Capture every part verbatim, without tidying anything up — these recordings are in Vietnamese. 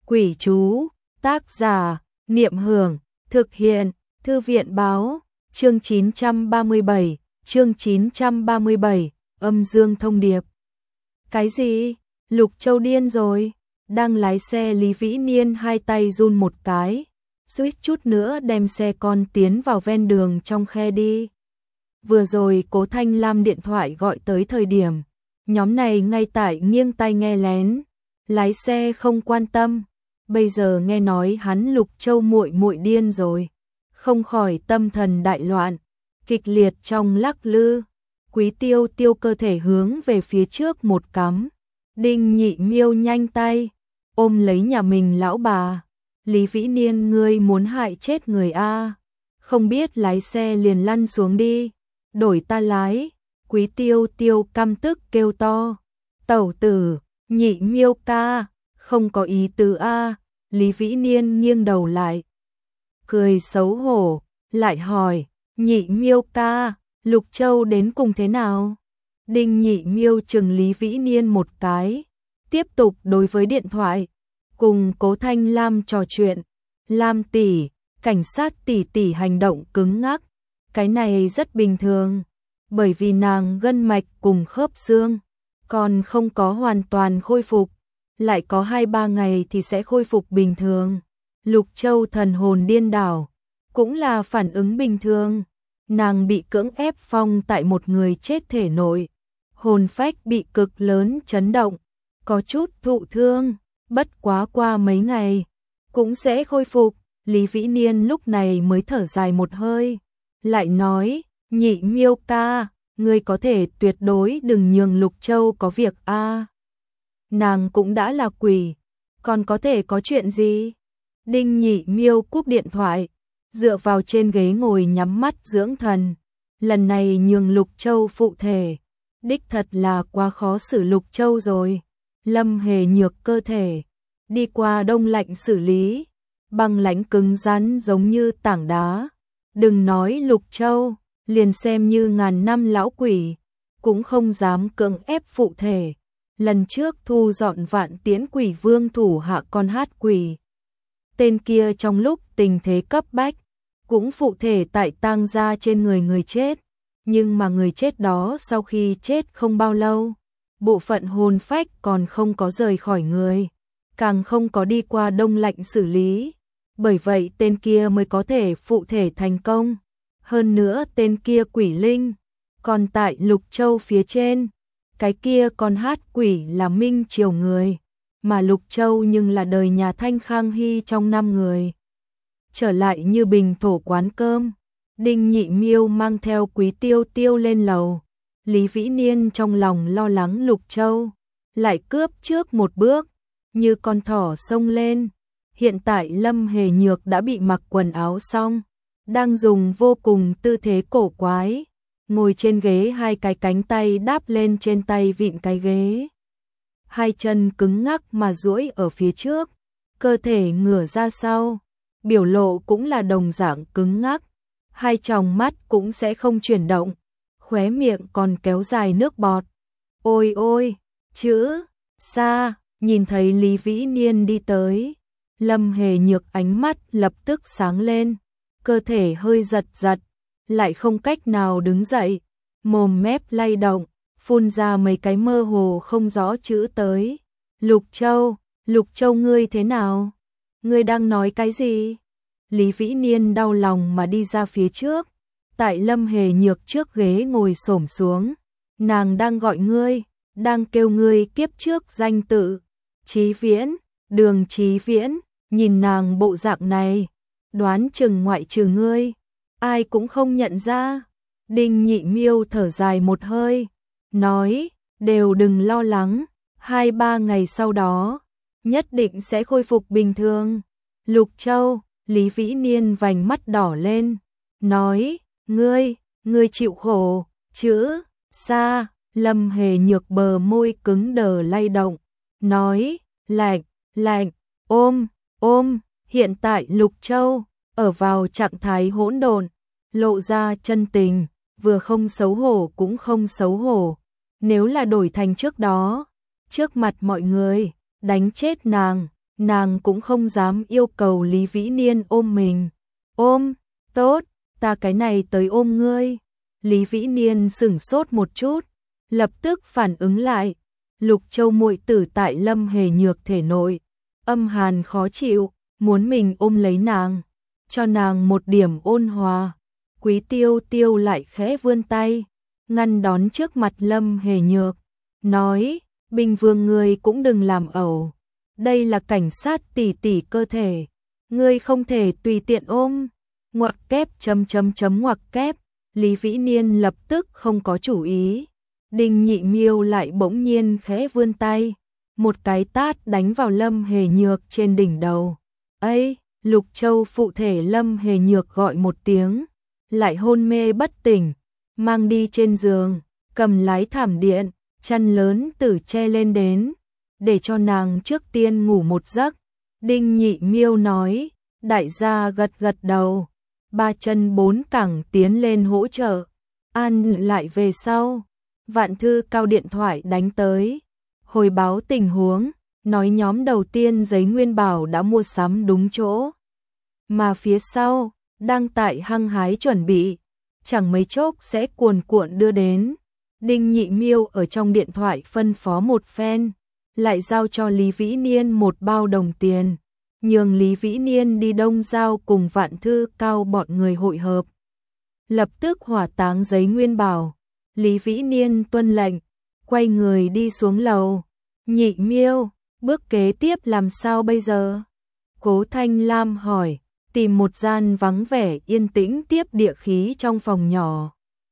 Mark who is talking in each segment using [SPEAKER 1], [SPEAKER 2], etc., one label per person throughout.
[SPEAKER 1] Quỷ chú, tác giả, Niệm Hưởng, thực hiện, Thư viện báo, chương chín trăm ba mươi bảy, chương chín trăm ba mươi bảy, âm dương thông điệp. Cái gì? Lục Châu điên rồi, đang lái xe Lý Vĩ Niên hai tay run một cái, suýt chút nữa đem xe con tiến vào ven đường trong khe đi. Vừa rồi Cố Thanh Lam điện thoại gọi tới thời điểm, nhóm này ngay tại nghiêng tai nghe lén, lái xe không quan tâm. Bây giờ nghe nói hắn Lục Châu muội muội điên rồi, không khỏi tâm thần đại loạn, kịch liệt trong lắc lư. Quý Tiêu Tiêu cơ thể hướng về phía trước một cắm, Đinh Nhị Miêu nhanh tay ôm lấy nhà mình lão bà. Lý Vĩ Niên, ngươi muốn hại chết người a? Không biết lái xe liền lăn xuống đi, đổi ta lái. Quý Tiêu Tiêu căm tức kêu to. Tẩu tử, Nhị Miêu ca, không có ý tứ a. Lý Vĩ Niên nghiêng đầu lại, cười xấu hổ, lại hỏi, Nhị Miêu ca, Lục Châu đến cùng thế nào? Đinh Nhị Miêu chừng Lý Vĩ Niên một cái, tiếp tục đối với điện thoại, cùng Cố Thanh Lam trò chuyện. Lam tỷ, cảnh sát tỷ tỷ hành động cứng ngắc, cái này rất bình thường, bởi vì nàng gân mạch cùng khớp xương còn không có hoàn toàn khôi phục, lại có hai ba ngày thì sẽ khôi phục bình thường. Lục Châu thần hồn điên đảo, cũng là phản ứng bình thường. Nàng bị cưỡng ép phong tại một người chết thể nội, hồn phách bị cực lớn chấn động, có chút thụ thương, bất quá qua mấy ngày cũng sẽ khôi phục. Lý Vĩ Niên lúc này mới thở dài một hơi, lại nói, Nhị Miêu ca, ngươi có thể tuyệt đối đừng nhường Lục Châu có việc a. Nàng cũng đã là quỷ, còn có thể có chuyện gì? Đinh Nhị Miêu cúp điện thoại, dựa vào trên ghế ngồi nhắm mắt dưỡng thần. Lần này nhường Lục Châu phụ thể, đích thật là quá khó xử Lục Châu rồi. Lâm Hề Nhược cơ thể đi qua đông lạnh xử lý, băng lãnh cứng rắn giống như tảng đá. Đừng nói Lục Châu, liền xem như ngàn năm lão quỷ cũng không dám cưỡng ép phụ thể. Lần trước thu dọn Vạn Tiễn Quỷ Vương thủ hạ con hát quỷ, tên kia trong lúc tình thế cấp bách cũng phụ thể tại tang gia trên người người chết, nhưng mà người chết đó sau khi chết không bao lâu, bộ phận hồn phách còn không có rời khỏi người, càng không có đi qua đông lạnh xử lý, bởi vậy tên kia mới có thể phụ thể thành công. Hơn nữa tên kia quỷ linh còn tại Lục Châu phía trên, cái kia con hát quỷ là Minh Triều người, mà Lục Châu nhưng là đời nhà Thanh Khang Hy trong năm người. Trở lại như bình thổ quán cơm, Đinh Nhị Miêu mang theo Quý Tiêu Tiêu lên lầu. Lý Vĩ Niên trong lòng lo lắng Lục Châu lại cướp trước một bước, như con thỏ xông lên. Hiện tại Lâm Hề Nhược đã bị mặc quần áo xong, đang dùng vô cùng tư thế cổ quái, ngồi trên ghế, hai cái cánh tay đáp lên trên tay vịn cái ghế, hai chân cứng ngắc mà duỗi ở phía trước, cơ thể ngửa ra sau, biểu lộ cũng là đồng dạng cứng ngắc, hai tròng mắt cũng sẽ không chuyển động, khóe miệng còn kéo dài nước bọt. Ôi ôi, chữ, xa, nhìn thấy Lý Vĩ Niên đi tới, Lâm Hề Nhược ánh mắt lập tức sáng lên, cơ thể hơi giật giật, lại không cách nào đứng dậy, mồm mép lay động, phun ra mấy cái mơ hồ không rõ chữ tới. Lục Châu, Lục Châu ngươi thế nào? Ngươi đang nói cái gì? Lý Vĩ Niên đau lòng mà đi ra phía trước, tại Lâm Hề Nhược trước ghế ngồi xổm xuống. Nàng đang gọi ngươi, đang kêu ngươi kiếp trước danh tự. Chí Viễn, Đường Chí Viễn, nhìn nàng bộ dạng này, đoán chừng ngoại trừ ngươi, ai cũng không nhận ra. Đinh Nhị Miêu thở dài một hơi, nói, đều đừng lo lắng, hai ba ngày sau đó, nhất định sẽ khôi phục bình thường. Lục Châu, Lý Vĩ Niên vành mắt đỏ lên, nói, ngươi, ngươi chịu khổ, chữ, xa. Lâm Hề Nhược bờ môi cứng đờ lay động, nói, lạnh, lạnh, ôm, ôm. Hiện tại Lục Châu ở vào trạng thái hỗn độn, lộ ra chân tình, vừa không xấu hổ cũng không xấu hổ. Nếu là đổi thành trước đó, trước mặt mọi người, đánh chết nàng, nàng cũng không dám yêu cầu Lý Vĩ Niên ôm mình. Ôm, tốt, ta cái này tới ôm ngươi. Lý Vĩ Niên sửng sốt một chút, lập tức phản ứng lại. Lục Châu muội tử tại Lâm Hề Nhược thể nội, âm hàn khó chịu, muốn mình ôm lấy nàng, cho nàng một điểm ôn hòa. Quý Tiêu Tiêu lại khẽ vươn tay, ngăn đón trước mặt Lâm Hề Nhược, nói, Bình Vương ngươi cũng đừng làm ẩu, đây là cảnh sát tỷ tỷ cơ thể, ngươi không thể tùy tiện ôm. Ngoặc kép chấm chấm chấm ngoặc kép, Lý Vĩ Niên lập tức không có chủ ý. Đinh Nhị Miêu lại bỗng nhiên khẽ vươn tay, một cái tát đánh vào Lâm Hề Nhược trên đỉnh đầu. Ấy, Lục Châu phụ thể Lâm Hề Nhược gọi một tiếng, lại hôn mê bất tỉnh, mang đi trên giường, cầm lái thảm điện, chăn lớn tử che lên đến, để cho nàng trước tiên ngủ một giấc. Đinh Nhị Miêu nói, đại gia gật gật đầu, ba chân bốn cẳng tiến lên hỗ trợ, an lại về sau. Vạn Thư Cao điện thoại đánh tới, hồi báo tình huống, nói nhóm đầu tiên giấy nguyên bảo đã mua sắm đúng chỗ, mà phía sau đang tại hăng hái chuẩn bị, chẳng mấy chốc sẽ cuồn cuộn đưa đến. Đinh Nhị Miêu ở trong điện thoại phân phó một phen, lại giao cho Lý Vĩ Niên một bao đồng tiền, nhường Lý Vĩ Niên đi Đông Giao cùng Vạn Thư Cao bọn người hội hợp, lập tức hỏa táng giấy nguyên bảo. Lý Vĩ Niên tuân lệnh, quay người đi xuống lầu. Nhị Miêu, bước kế tiếp làm sao bây giờ? Cố Thanh Lam hỏi, tìm một gian vắng vẻ yên tĩnh tiếp địa khí trong phòng nhỏ.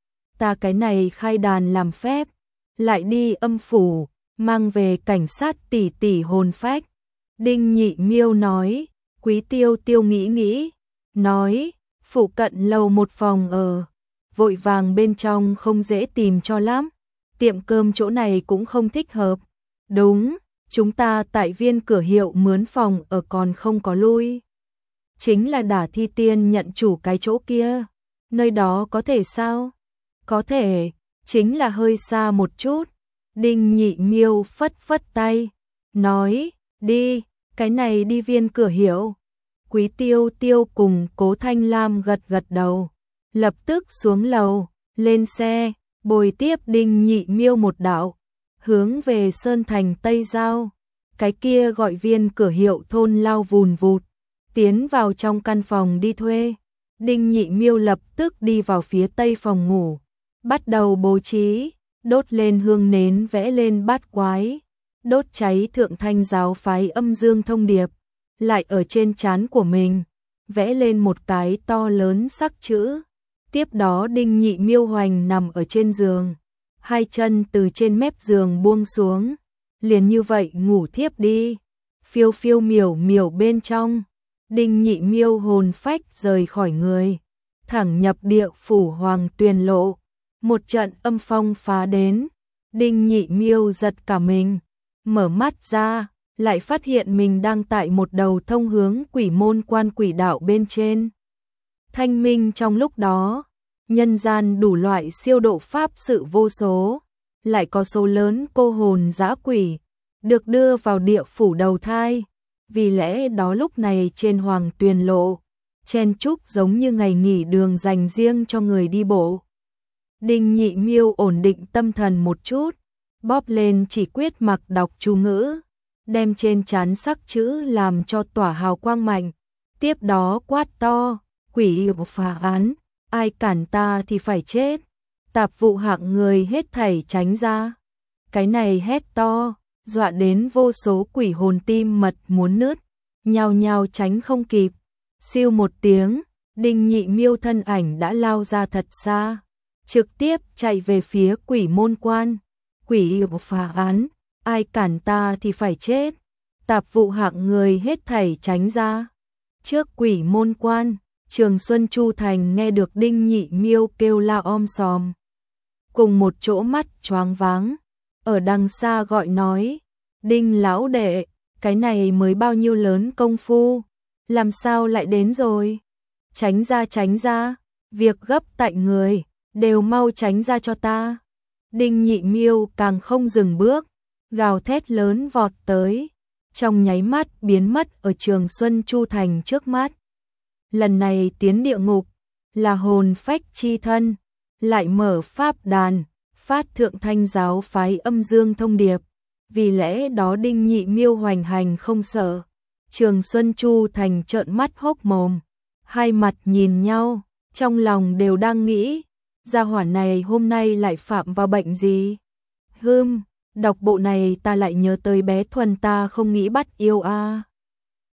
[SPEAKER 1] Ta cái này khai đàn làm phép, lại đi âm phủ, mang về cảnh sát tỷ tỷ hồn phách. Đinh Nhị Miêu nói, Quý Tiêu Tiêu nghĩ nghĩ, nói, phụ cận lầu một phòng ở, vội vàng bên trong không dễ tìm cho lắm, tiệm cơm chỗ này cũng không thích hợp. Đúng, chúng ta tại Viên Cửa Hiệu mướn phòng ở còn không có lui. Chính là Đả Thi Tiên nhận chủ cái chỗ kia, nơi đó có thể sao? Có thể, chính là hơi xa một chút. Đinh Nhị Miêu phất phất tay, nói, đi, cái này đi Viên Cửa Hiệu. Quý Tiêu Tiêu cùng Cố Thanh Lam gật gật đầu, lập tức xuống lầu, lên xe, bồi tiếp Đinh Nhị Miêu một đạo, hướng về Sơn Thành Tây Giao, cái kia gọi Viên Cửa Hiệu thôn lao vùn vụt, tiến vào trong căn phòng đi thuê. Đinh Nhị Miêu lập tức đi vào phía tây phòng ngủ, bắt đầu bố trí, đốt lên hương nến vẽ lên bát quái, đốt cháy thượng thanh giáo phái âm dương thông điệp, lại ở trên trán của mình, vẽ lên một cái to lớn sắc chữ. Tiếp đó Đinh Nhị Miêu hoành nằm ở trên giường, hai chân từ trên mép giường buông xuống, liền như vậy ngủ thiếp đi. Phiêu phiêu miểu miểu bên trong, Đinh Nhị Miêu hồn phách rời khỏi người, thẳng nhập địa phủ Hoàng Tuyền Lộ. Một trận âm phong phá đến, Đinh Nhị Miêu giật cả mình, mở mắt ra, lại phát hiện mình đang tại một đầu thông hướng quỷ môn quan quỷ đạo bên trên. Thanh minh trong lúc đó, nhân gian đủ loại siêu độ pháp sự vô số, lại có số lớn cô hồn dã quỷ, được đưa vào địa phủ đầu thai. Vì lẽ đó lúc này trên Hoàng Tuyền Lộ, chen chúc giống như ngày nghỉ đường dành riêng cho người đi bộ. Đinh Nhị Miêu ổn định tâm thần một chút, bóp lên chỉ quyết mặc đọc chú ngữ, đem trên trán sắc chữ làm cho tỏa hào quang mạnh. Tiếp đó quát to, quỷ phá án, ai cản ta thì phải chết, tạp vụ hạng người hết thảy tránh ra. Cái này hét to, dọa đến vô số quỷ hồn tim mật muốn nứt, nhao nhao tránh không kịp. Siêu một tiếng, Đinh Nhị Miêu thân ảnh đã lao ra thật xa, trực tiếp chạy về phía quỷ môn quan. Quỷ phá án, ai cản ta thì phải chết, tạp vụ hạng người hết thảy tránh ra. Trước quỷ môn quan, Trường Xuân Chu Thành nghe được Đinh Nhị Miêu kêu la om sòm, cùng một chỗ mắt choáng váng, ở đằng xa gọi nói, Đinh lão đệ, cái này mới bao nhiêu lớn công phu, làm sao lại đến rồi? Tránh ra tránh ra, việc gấp tại người, đều mau tránh ra cho ta. Đinh Nhị Miêu càng không dừng bước, gào thét lớn vọt tới, trong nháy mắt biến mất ở Trường Xuân Chu Thành trước mắt. Lần này tiến địa ngục là hồn phách chi thân, lại mở pháp đàn, phát thượng thanh giáo phái âm dương thông điệp, vì lẽ đó Đinh Nhị Miêu hoành hành không sợ. Trường Xuân Chu Thành trợn mắt hốc mồm, hai mặt nhìn nhau, trong lòng đều đang nghĩ, gia hỏa này hôm nay lại phạm vào bệnh gì? Hưm, đọc bộ này ta lại nhớ tới bé Thuần ta không nghĩ bắt yêu a. À.